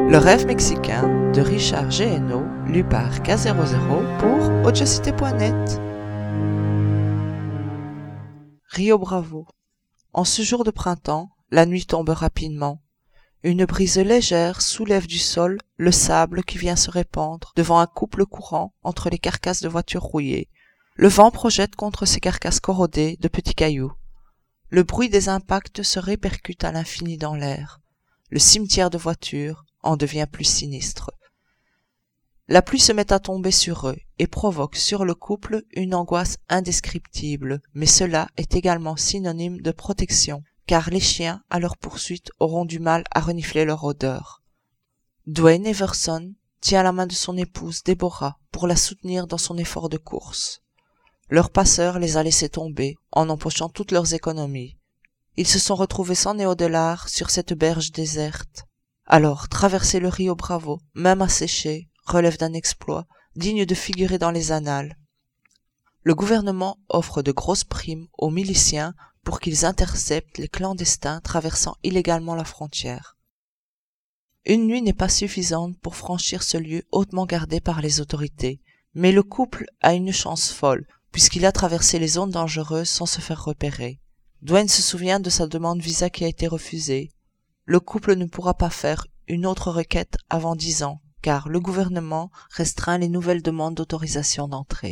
Le rêve mexicain de Richard G.N.O, lu par K00 pour Audacité.net. Rio Bravo. En ce jour de printemps, la nuit tombe rapidement. Une brise légère soulève du sol le sable qui vient se répandre devant un couple courant entre les carcasses de voitures rouillées. Le vent projette contre ces carcasses corrodées de petits cailloux. Le bruit des impacts se répercute à l'infini dans l'air. Le cimetière de voitures en devient plus sinistre. La pluie se met à tomber sur eux et provoque sur le couple une angoisse indescriptible, mais cela est également synonyme de protection, car les chiens, à leur poursuite, auront du mal à renifler leur odeur. Dwayne Everson tient la main de son épouse Deborah pour la soutenir dans son effort de course. Leur passeur les a laissés tomber en empochant toutes leurs économies. Ils se sont retrouvés sans néo-dollar sur cette berge déserte. Alors, traverser le Rio Bravo, même asséché, relève d'un exploit digne de figurer dans les annales. Le gouvernement offre de grosses primes aux miliciens pour qu'ils interceptent les clandestins traversant illégalement la frontière. Une nuit n'est pas suffisante pour franchir ce lieu hautement gardé par les autorités, mais le couple a une chance folle, puisqu'il a traversé les zones dangereuses sans se faire repérer. Dwayne se souvient de sa demande visa qui a été refusée. Le couple ne pourra pas faire une autre requête avant 10 ans, car le gouvernement restreint les nouvelles demandes d'autorisation d'entrée.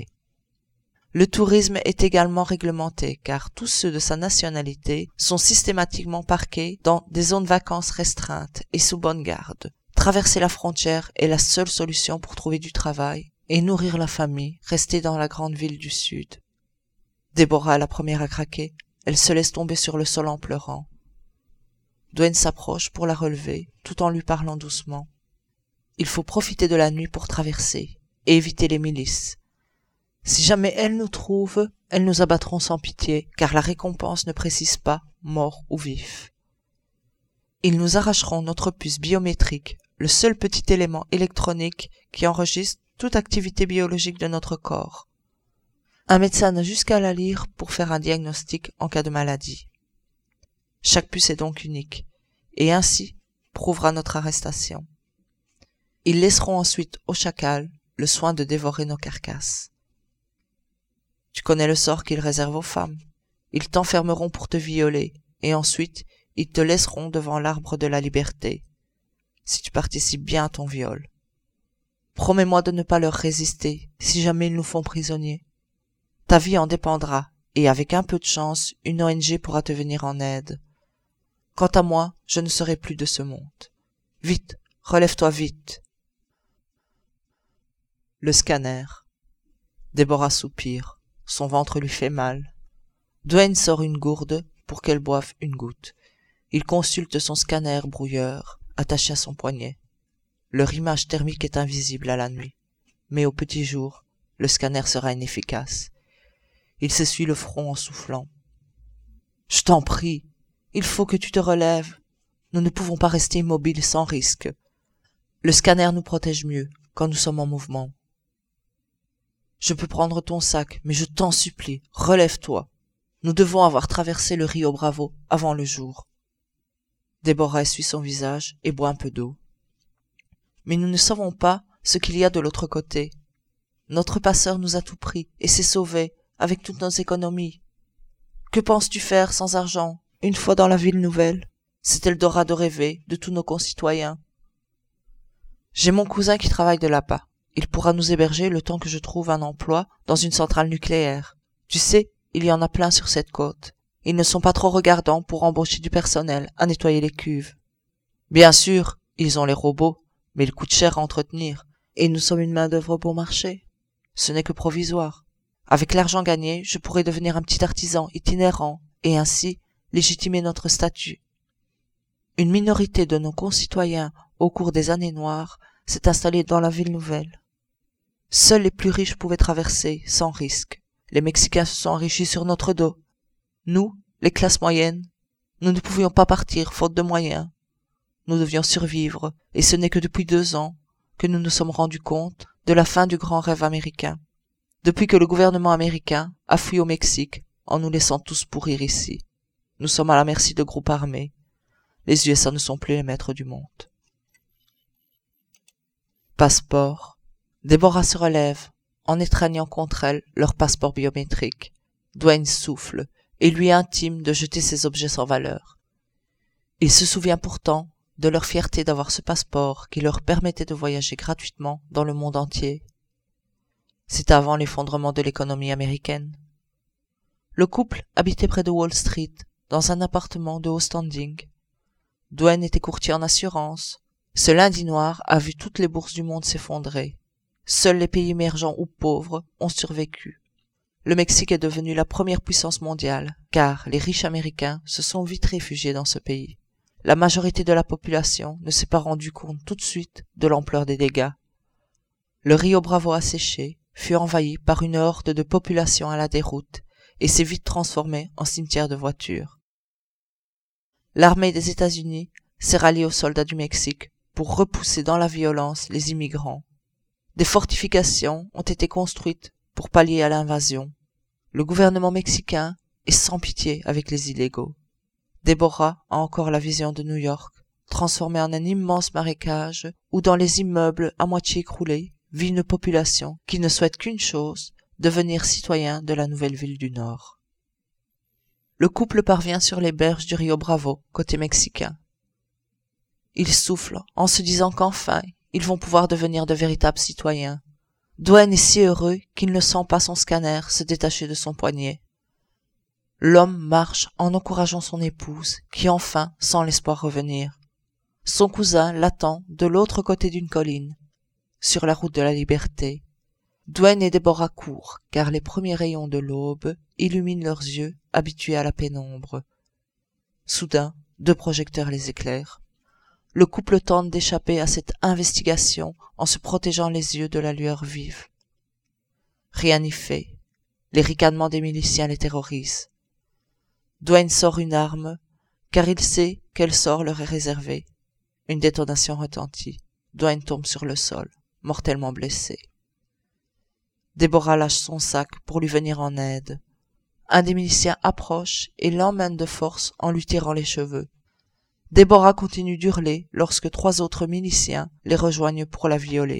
Le tourisme est également réglementé, car tous ceux de sa nationalité sont systématiquement parqués dans des zones vacances restreintes et sous bonne garde. Traverser la frontière est la seule solution pour trouver du travail et nourrir la famille, restée dans la grande ville du Sud. Deborah est la première à craquer. Elle se laisse tomber sur le sol en pleurant. Dwayne s'approche pour la relever, tout en lui parlant doucement. Il faut profiter de la nuit pour traverser, et éviter les milices. Si jamais elles nous trouvent, elles nous abattront sans pitié, car la récompense ne précise pas, mort ou vif. Ils nous arracheront notre puce biométrique, le seul petit élément électronique qui enregistre toute activité biologique de notre corps. Un médecin n'a jusqu'à la lire pour faire un diagnostic en cas de maladie. Chaque puce est donc unique, et ainsi prouvera notre arrestation. Ils laisseront ensuite aux chacals le soin de dévorer nos carcasses. Tu connais le sort qu'ils réservent aux femmes. Ils t'enfermeront pour te violer, et ensuite ils te laisseront devant l'arbre de la liberté, si tu participes bien à ton viol. Promets-moi de ne pas leur résister, si jamais ils nous font prisonniers. Ta vie en dépendra, et avec un peu de chance, une ONG pourra te venir en aide. Quant à moi, je ne serai plus de ce monde. Vite, relève-toi vite. Le scanner. Deborah soupire. Son ventre lui fait mal. Dwayne sort une gourde pour qu'elle boive une goutte. Il consulte son scanner brouilleur, attaché à son poignet. Leur image thermique est invisible à la nuit. Mais au petit jour, le scanner sera inefficace. Il s'essuie le front en soufflant. « Je t'en prie, il faut que tu te relèves. Nous ne pouvons pas rester immobiles sans risque. Le scanner nous protège mieux quand nous sommes en mouvement. Je peux prendre ton sac, mais je t'en supplie, relève-toi. Nous devons avoir traversé le Rio Bravo avant le jour. » Deborah essuie son visage et boit un peu d'eau. « Mais nous ne savons pas ce qu'il y a de l'autre côté. Notre passeur nous a tout pris et s'est sauvé avec toutes nos économies. Que penses-tu faire sans argent, une fois dans la ville nouvelle? C'est Eldorado rêvé de tous nos concitoyens. J'ai mon cousin qui travaille de là-bas. Il pourra nous héberger le temps que je trouve un emploi dans une centrale nucléaire. Tu sais, il y en a plein sur cette côte. Ils ne sont pas trop regardants pour embaucher du personnel à nettoyer les cuves. Bien sûr, ils ont les robots, mais ils coûtent cher à entretenir, et nous sommes une main-d'œuvre bon marché. Ce n'est que provisoire. Avec l'argent gagné, je pourrais devenir un petit artisan itinérant et ainsi légitimer notre statut. Une minorité de nos concitoyens, au cours des années noires, s'est installée dans la ville nouvelle. Seuls les plus riches pouvaient traverser, sans risque. Les Mexicains se sont enrichis sur notre dos. Nous, les classes moyennes, nous ne pouvions pas partir faute de moyens. Nous devions survivre, et ce n'est que depuis 2 ans que nous nous sommes rendus compte de la fin du grand rêve américain. Depuis que le gouvernement américain a fui au Mexique en nous laissant tous pourrir ici. Nous sommes à la merci de groupes armés. Les USA ne sont plus les maîtres du monde. Passeport. Déborah se relève, en étreignant contre elle leur passeport biométrique. Dwayne souffle et lui intime de jeter ces objets sans valeur. Il se souvient pourtant de leur fierté d'avoir ce passeport qui leur permettait de voyager gratuitement dans le monde entier. C'est avant l'effondrement de l'économie américaine. Le couple habitait près de Wall Street, dans un appartement de haut standing. Dwayne était courtier en assurance. Ce lundi noir a vu toutes les bourses du monde s'effondrer. Seuls les pays émergents ou pauvres ont survécu. Le Mexique est devenu la première puissance mondiale, car les riches américains se sont vite réfugiés dans ce pays. La majorité de la population ne s'est pas rendu compte tout de suite de l'ampleur des dégâts. Le Rio Bravo a séché, fut envahi par une horde de population à la déroute et s'est vite transformé en cimetière de voitures. L'armée des États-Unis s'est ralliée aux soldats du Mexique pour repousser dans la violence les immigrants. Des fortifications ont été construites pour pallier à l'invasion. Le gouvernement mexicain est sans pitié avec les illégaux. Déborah a encore la vision de New York, transformée en un immense marécage où dans les immeubles à moitié écroulés vit une population qui ne souhaite qu'une chose, devenir citoyen de la nouvelle ville du Nord. Le couple parvient sur les berges du Rio Bravo, côté mexicain. Ils soufflent en se disant qu'enfin, ils vont pouvoir devenir de véritables citoyens. Dwayne est si heureux qu'il ne sent pas son scanner se détacher de son poignet. L'homme marche en encourageant son épouse, qui enfin sent l'espoir revenir. Son cousin l'attend de l'autre côté d'une colline, sur la route de la liberté. Dwayne et Déborah courent, car les premiers rayons de l'aube illuminent leurs yeux habitués à la pénombre. Soudain, 2 projecteurs les éclairent. Le couple tente d'échapper à cette investigation en se protégeant les yeux de la lueur vive. Rien n'y fait. Les ricanements des miliciens les terrorisent. Dwayne sort une arme, car il sait quel sort leur est réservé. Une détonation retentit. Dwayne tombe sur le sol, mortellement blessé. Déborah lâche son sac pour lui venir en aide. Un des miliciens approche et l'emmène de force en lui tirant les cheveux. Déborah continue d'hurler lorsque 3 autres miliciens les rejoignent pour la violer.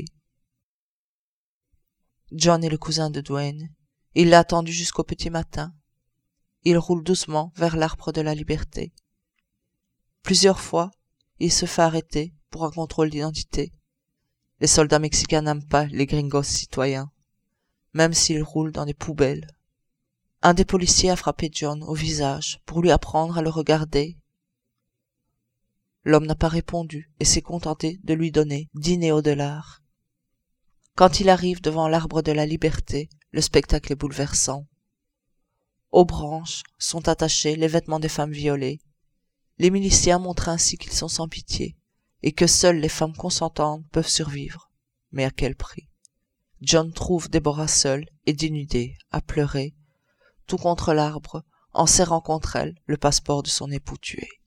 John est le cousin de Dwayne. Il l'a attendu jusqu'au petit matin. Il roule doucement vers l'arbre de la liberté. Plusieurs fois, il se fait arrêter pour un contrôle d'identité. Les soldats mexicains n'aiment pas les gringos citoyens, même s'ils roulent dans des poubelles. Un des policiers a frappé John au visage pour lui apprendre à le regarder. L'homme n'a pas répondu et s'est contenté de lui donner 10 néo-dollars. Quand il arrive devant l'arbre de la liberté, le spectacle est bouleversant. Aux branches sont attachés les vêtements des femmes violées. Les miliciens montrent ainsi qu'ils sont sans pitié et que seules les femmes consentantes peuvent survivre. Mais à quel prix? John trouve Déborah seule et dénudée, à pleurer, tout contre l'arbre, en serrant contre elle le passeport de son époux tué.